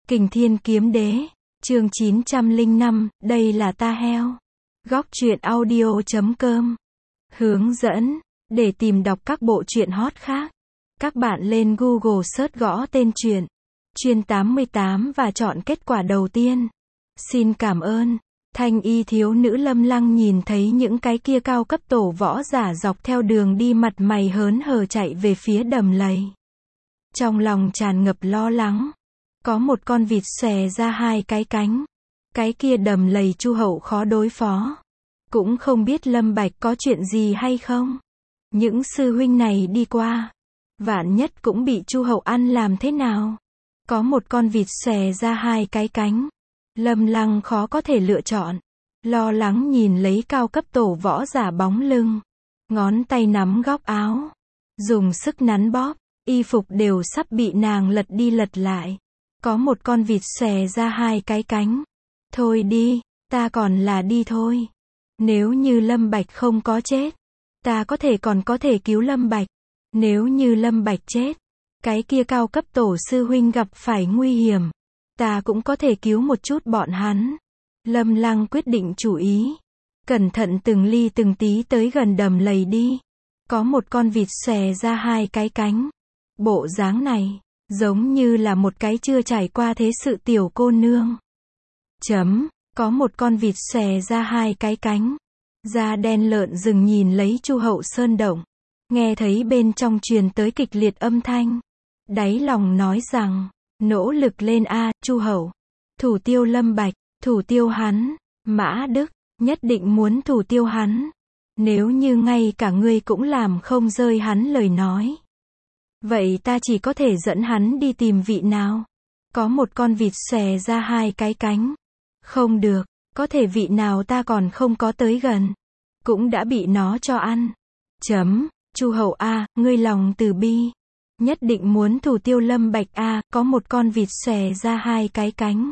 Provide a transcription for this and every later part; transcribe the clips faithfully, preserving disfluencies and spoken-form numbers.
Kình Thiên Kiếm Đế, chương chín trăm lẻ năm, đây là ta heo. Góc truyện audio chấm com. Hướng dẫn, để tìm đọc các bộ truyện hot khác. Các bạn lên Google search gõ tên truyện, Chuyên tám mươi tám và chọn kết quả đầu tiên. Xin cảm ơn. Thanh y thiếu nữ Lâm Lăng nhìn thấy những cái kia cao cấp tổ võ giả dọc theo đường đi mặt mày hớn hở chạy về phía đầm lầy. Trong lòng tràn ngập lo lắng. Có một con vịt xòe ra hai cái cánh. Cái kia đầm lầy Chu Hậu khó đối phó. Cũng không biết Lâm Bạch có chuyện gì hay không. Những sư huynh này đi qua, vạn nhất cũng bị Chu Hậu ăn làm thế nào. Có một con vịt xòe ra hai cái cánh. Lâm Lăng khó có thể lựa chọn. Lo lắng nhìn lấy cao cấp tổ võ giả bóng lưng. Ngón tay nắm góc áo. Dùng sức nắn bóp. Y phục đều sắp bị nàng lật đi lật lại. Có một con vịt xòe ra hai cái cánh. Thôi đi, ta còn là đi thôi. Nếu như Lâm Bạch không có chết, ta có thể còn có thể cứu Lâm Bạch. Nếu như Lâm Bạch chết, cái kia cao cấp tổ sư huynh gặp phải nguy hiểm, ta cũng có thể cứu một chút bọn hắn. Lâm Lăng quyết định chủ ý. Cẩn thận từng ly từng tí tới gần đầm lầy đi. Có một con vịt xòe ra hai cái cánh. Bộ dáng này, giống như là một cái chưa trải qua thế sự tiểu cô nương. Chấm, có một con vịt xòe ra hai cái cánh. Da đen lợn rừng nhìn lấy Chu Hậu sơn động. Nghe thấy bên trong truyền tới kịch liệt âm thanh. Đáy lòng nói rằng, nỗ lực lên a, Chu Hậu. Thủ tiêu Lâm Bạch, thủ tiêu hắn. Mã Đức, nhất định muốn thủ tiêu hắn. Nếu như ngay cả ngươi cũng làm không rơi hắn lời nói. Vậy ta chỉ có thể dẫn hắn đi tìm vị nào. Có một con vịt xòe ra hai cái cánh. Không được, có thể vị nào ta còn không có tới gần. Cũng đã bị nó cho ăn. Chấm, Chu Hậu a, ngươi lòng từ bi. Nhất định muốn thủ tiêu Lâm Bạch a, có một con vịt xòe ra hai cái cánh.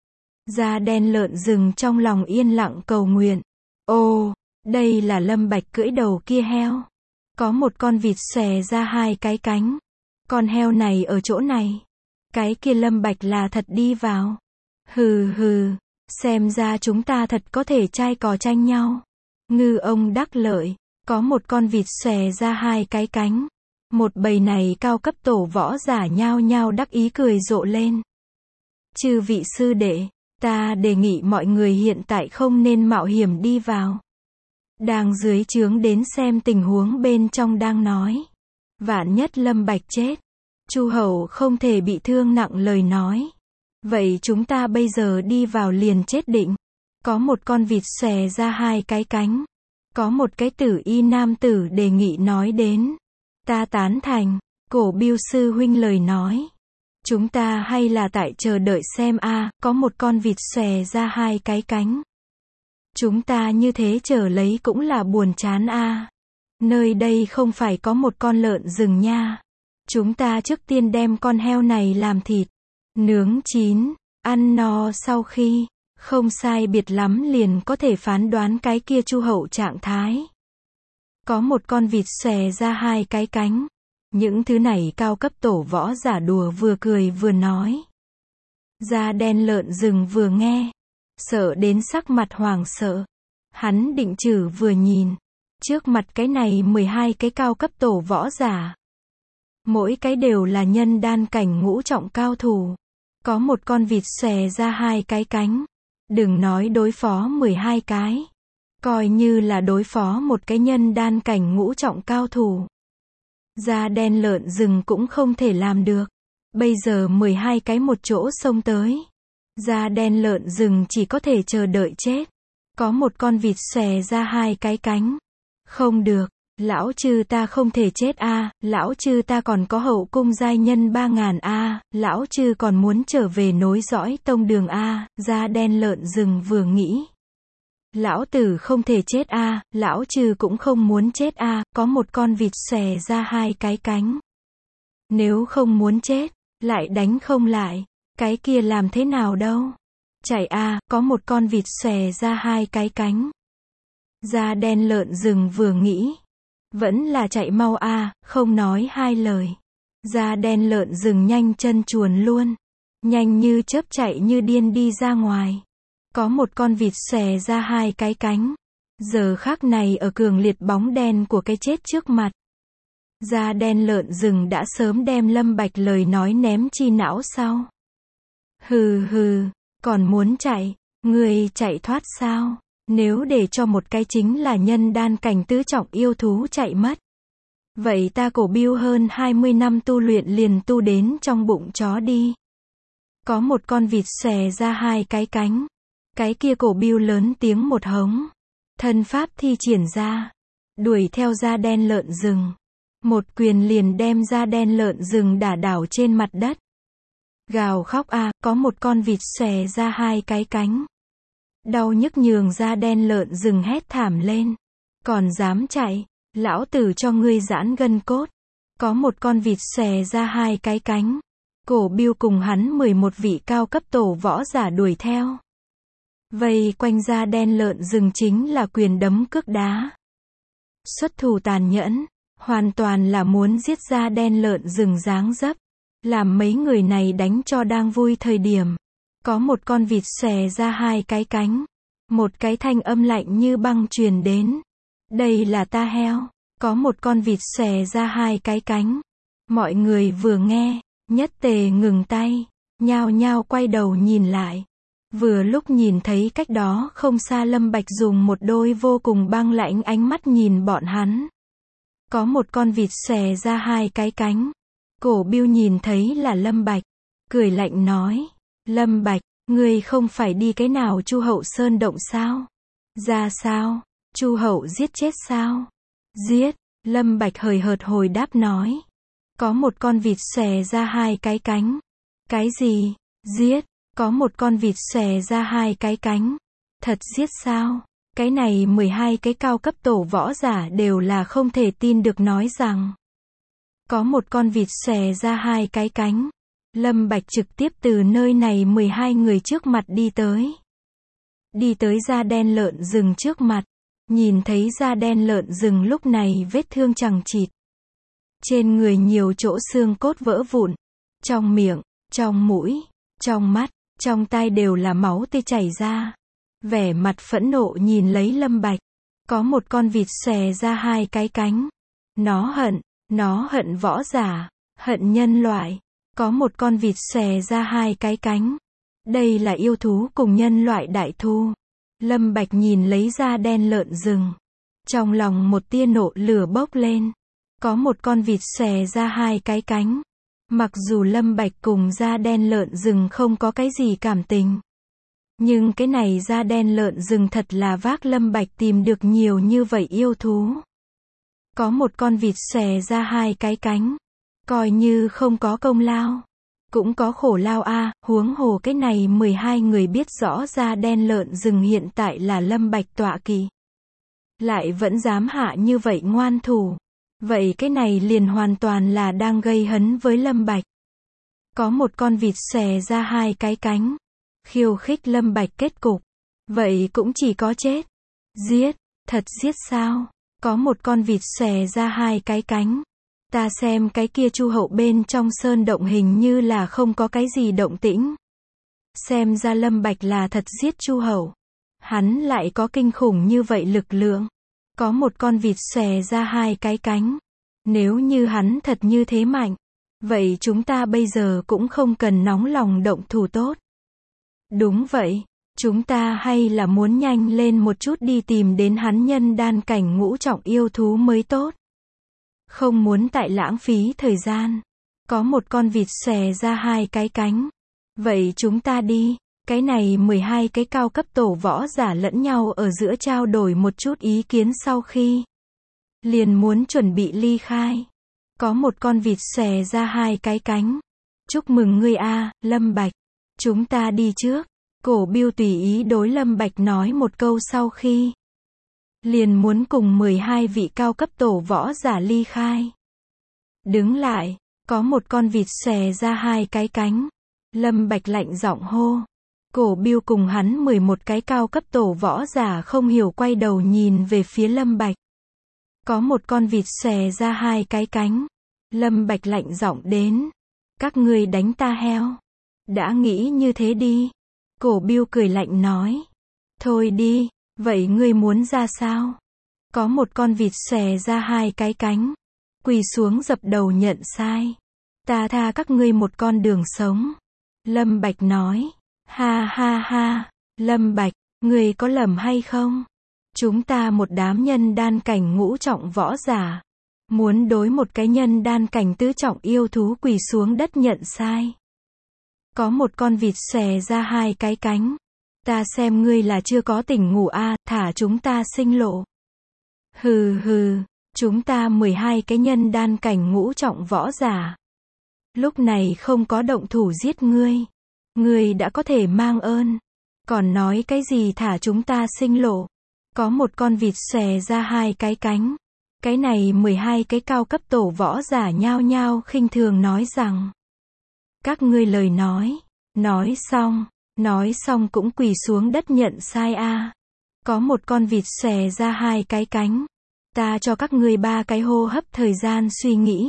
Da đen lợn rừng trong lòng yên lặng cầu nguyện. Ô, đây là Lâm Bạch cưỡi đầu kia heo. Có một con vịt xòe ra hai cái cánh. Con heo này ở chỗ này. Cái kia Lâm Bạch là thật đi vào. Hừ hừ, xem ra chúng ta thật có thể trai cò tranh nhau. Ngư ông đắc lợi, có một con vịt xòe ra hai cái cánh. Một bầy này cao cấp tổ võ giả nhao nhao đắc ý cười rộ lên. Chư vị sư đệ, ta đề nghị mọi người hiện tại không nên mạo hiểm đi vào. Đang dưới trướng đến xem tình huống bên trong đang nói. Vạn nhất Lâm Bạch chết, Chu Hậu không thể bị thương nặng lời nói. Vậy chúng ta bây giờ đi vào liền chết định. Có một con vịt xòe ra hai cái cánh. Có một cái tử y nam tử đề nghị nói đến. Ta tán thành, Cổ Biêu sư huynh lời nói. Chúng ta hay là tại chờ đợi xem a, có một con vịt xòe ra hai cái cánh. Chúng ta như thế chờ lấy cũng là buồn chán a. Nơi đây không phải có một con lợn rừng nha. Chúng ta trước tiên đem con heo này làm thịt, nướng chín, ăn no sau khi, không sai biệt lắm liền có thể phán đoán cái kia Chu Hậu trạng thái. Có một con vịt xòe ra hai cái cánh. Những thứ này cao cấp tổ võ giả đùa vừa cười vừa nói. Da đen lợn rừng vừa nghe, sợ đến sắc mặt hoảng sợ. Hắn định chử vừa nhìn. Trước mặt cái này mười hai cái cao cấp tổ võ giả. Mỗi cái đều là nhân đan cảnh ngũ trọng cao thủ. Có một con vịt xòe ra hai cái cánh. Đừng nói đối phó mười hai cái. Coi như là đối phó một cái nhân đan cảnh ngũ trọng cao thủ. Da đen lợn rừng cũng không thể làm được. Bây giờ mười hai cái một chỗ xông tới. Da đen lợn rừng chỉ có thể chờ đợi chết. Có một con vịt xòe ra hai cái cánh. Không được, lão chư ta không thể chết a, lão chư ta còn có hậu cung giai nhân ba ngàn a, lão chư còn muốn trở về nối dõi tông đường a, da đen lợn rừng vừa nghĩ. Lão tử không thể chết a, lão chư cũng không muốn chết a, có một con vịt xòe ra hai cái cánh. Nếu không muốn chết, lại đánh không lại, cái kia làm thế nào đâu. Chạy a, có một con vịt xòe ra hai cái cánh. Da đen lợn rừng vừa nghĩ. Vẫn là chạy mau a, không nói hai lời. Da đen lợn rừng nhanh chân chuồn luôn. nhanh như chớp chạy như điên đi ra ngoài. Có một con vịt xòe ra hai cái cánh. Giờ khắc này ở cường liệt bóng đen của cái chết trước mặt. Da đen lợn rừng đã sớm đem Lâm Bạch lời nói ném chi não sau. Hừ hừ, còn muốn chạy, người chạy thoát sao? Nếu để cho một cái chính là nhân đan cảnh tứ trọng yêu thú chạy mất. Vậy ta Cổ Biêu hơn hai mươi năm tu luyện liền tu đến trong bụng chó đi. Có một con vịt xòe ra hai cái cánh. Cái kia Cổ Biêu lớn tiếng một hống. Thân pháp thi triển ra. Đuổi theo da đen lợn rừng. Một quyền liền đem da đen lợn rừng đả đảo trên mặt đất. Gào khóc a, à, có một con vịt xòe ra hai cái cánh. Đau nhức nhường da đen lợn rừng hét thảm lên. Còn dám chạy, lão tử cho ngươi giãn gân cốt. Có một con vịt xòe ra hai cái cánh. Cổ Biêu cùng hắn mười một vị cao cấp tổ võ giả đuổi theo. Vây quanh da đen lợn rừng chính là quyền đấm cước đá. Xuất thủ tàn nhẫn, hoàn toàn là muốn giết da đen lợn rừng dáng dấp. Làm mấy người này đánh cho đang vui thời điểm. Có một con vịt xòe ra hai cái cánh. Một cái thanh âm lạnh như băng truyền đến. Đây là ta heo. Có một con vịt xòe ra hai cái cánh. Mọi người vừa nghe, nhất tề ngừng tay, nhao nhao quay đầu nhìn lại. Vừa lúc nhìn thấy cách đó không xa Lâm Bạch dùng một đôi vô cùng băng lãnh ánh mắt nhìn bọn hắn. Có một con vịt xòe ra hai cái cánh. Cổ Biêu nhìn thấy là Lâm Bạch, cười lạnh nói, Lâm Bạch, ngươi không phải đi cái nào Chu Hậu Sơn động sao? Ra sao? Chu Hậu giết chết sao? Giết, Lâm Bạch hời hợt hồi đáp nói. Có một con vịt xòe ra hai cái cánh. Cái gì? Giết, có một con vịt xòe ra hai cái cánh. Thật giết sao? Cái này mười hai cái cao cấp tổ võ giả đều là không thể tin được nói rằng. Có một con vịt xòe ra hai cái cánh. Lâm Bạch trực tiếp từ nơi này mười hai người trước mặt đi tới. Đi tới da đen lợn rừng trước mặt. Nhìn thấy da đen lợn rừng lúc này vết thương chằng chịt. Trên người nhiều chỗ xương cốt vỡ vụn. Trong miệng, trong mũi, trong mắt, trong tai đều là máu tươi chảy ra. Vẻ mặt phẫn nộ nhìn lấy Lâm Bạch. Có một con vịt xòe ra hai cái cánh. Nó hận, nó hận võ giả, hận nhân loại. Có một con vịt xòe ra hai cái cánh. Đây là yêu thú cùng nhân loại đại thù. Lâm Bạch nhìn lấy da đen lợn rừng. Trong lòng một tia nộ lửa bốc lên. Có một con vịt xòe ra hai cái cánh. Mặc dù Lâm Bạch cùng da đen lợn rừng không có cái gì cảm tình. Nhưng cái này da đen lợn rừng thật là vác Lâm Bạch tìm được nhiều như vậy yêu thú. Có một con vịt xòe ra hai cái cánh. Coi như không có công lao. Cũng có khổ lao a, à, huống hồ cái này mười hai người biết rõ da đen lợn rừng hiện tại là Lâm Bạch tọa kỵ. Lại vẫn dám hạ như vậy ngoan thủ. Vậy cái này liền hoàn toàn là đang gây hấn với Lâm Bạch. Có một con vịt xòe ra hai cái cánh. Khiêu khích Lâm Bạch kết cục. Vậy cũng chỉ có chết. Giết, thật giết sao? Có một con vịt xòe ra hai cái cánh. Ta xem cái kia Chu Hậu bên trong sơn động hình như là không có cái gì động tĩnh. Xem ra Lâm Bạch là thật giết Chu Hậu. Hắn lại có kinh khủng như vậy lực lượng. Có một con vịt xòe ra hai cái cánh. Nếu như hắn thật như thế mạnh, vậy chúng ta bây giờ cũng không cần nóng lòng động thủ tốt. Đúng vậy, chúng ta hay là muốn nhanh lên một chút đi tìm đến hắn nhân đan cảnh ngũ trọng yêu thú mới tốt. Không muốn tại lãng phí thời gian. Có một con vịt xòe ra hai cái cánh. Vậy chúng ta đi. Cái này mười hai cái cao cấp tổ võ giả lẫn nhau ở giữa trao đổi một chút ý kiến sau khi liền muốn chuẩn bị ly khai. Có một con vịt xòe ra hai cái cánh. Chúc mừng ngươi a, Lâm Bạch. Chúng ta đi trước. Cổ Biêu tùy ý đối Lâm Bạch nói một câu sau khi liền muốn cùng mười hai vị cao cấp tổ võ giả ly khai. Đứng lại, có một con vịt xòe ra hai cái cánh. Lâm Bạch lạnh giọng hô. Cổ Biêu cùng hắn mười một cái cao cấp tổ võ giả không hiểu quay đầu nhìn về phía Lâm Bạch. Có một con vịt xòe ra hai cái cánh. Lâm Bạch lạnh giọng đến. Các ngươi đánh ta heo. Đã nghĩ như thế đi. Cổ Biêu cười lạnh nói. Thôi đi, vậy ngươi muốn ra sao? Có một con vịt xòe ra hai cái cánh. Quỳ xuống dập đầu nhận sai. Ta tha các ngươi một con đường sống. Lâm Bạch nói. Ha ha ha, Lâm Bạch, ngươi có lầm hay không? Chúng ta một đám nhân đan cảnh ngũ trọng võ giả. Muốn đối một cái nhân đan cảnh tứ trọng yêu thú quỳ xuống đất nhận sai. Có một con vịt xòe ra hai cái cánh. Ta xem ngươi là chưa có tỉnh ngủ a, à, thả chúng ta sinh lộ. Hừ hừ, chúng ta mười hai cái nhân đan cảnh ngũ trọng võ giả. Lúc này không có động thủ giết ngươi. Ngươi đã có thể mang ơn. Còn nói cái gì thả chúng ta sinh lộ. Có một con vịt xòe ra hai cái cánh. Cái này mười hai cái cao cấp tổ võ giả nhao nhao khinh thường nói rằng. Các ngươi lời nói. Nói xong. Nói xong cũng quỳ xuống đất nhận sai a. À. Có một con vịt xòe ra hai cái cánh. Ta cho các ngươi ba cái hô hấp thời gian suy nghĩ.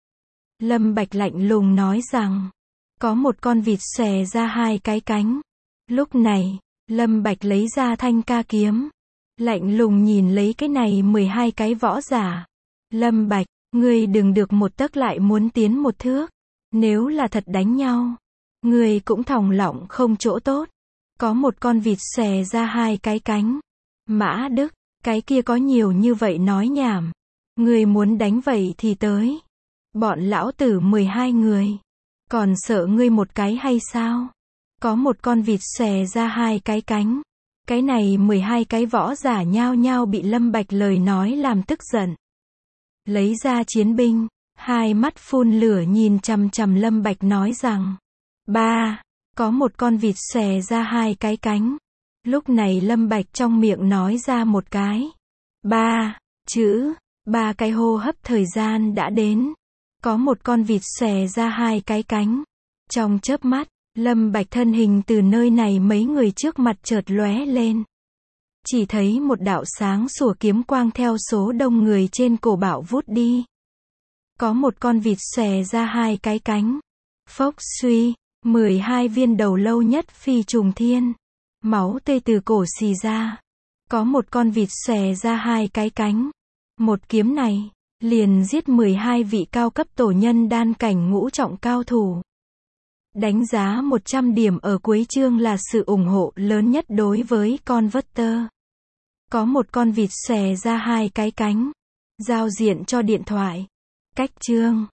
Lâm Bạch lạnh lùng nói rằng. Có một con vịt xòe ra hai cái cánh. Lúc này, Lâm Bạch lấy ra thanh ca kiếm. Lạnh lùng nhìn lấy cái này mười hai cái võ giả. Lâm Bạch, ngươi đừng được một tấc lại muốn tiến một thước. Nếu là thật đánh nhau, ngươi cũng thòng lọng không chỗ tốt. Có một con vịt xòe ra hai cái cánh. Mã Đức, cái kia có nhiều như vậy nói nhảm. Ngươi muốn đánh vậy thì tới. Bọn lão tử mười hai người. Còn sợ ngươi một cái hay sao? Có một con vịt xòe ra hai cái cánh. Cái này mười hai cái võ giả nhao nhao bị Lâm Bạch lời nói làm tức giận. Lấy ra chiến binh, hai mắt phun lửa nhìn chằm chằm Lâm Bạch nói rằng. Ba, có một con vịt xòe ra hai cái cánh. Lúc này Lâm Bạch trong miệng nói ra một cái. Ba, chữ, ba cái hô hấp thời gian đã đến. Có một con vịt xòe ra hai cái cánh. Trong chớp mắt, Lâm Bạch thân hình từ nơi này mấy người trước mặt chợt lóe lên. Chỉ thấy một đạo sáng sủa kiếm quang theo số đông người trên cổ bạo vút đi. Có một con vịt xòe ra hai cái cánh. Phốc suy, mười hai viên đầu lâu nhất phi trùng thiên. Máu tươi từ cổ xì ra. Có một con vịt xòe ra hai cái cánh. Một kiếm này, liền giết mười hai vị cao cấp tổ nhân đan cảnh ngũ trọng cao thủ. Đánh giá một trăm điểm ở cuối chương là sự ủng hộ lớn nhất đối với con Converter. Có một con vịt xòe ra hai cái cánh. Giao diện cho điện thoại. Cách chương.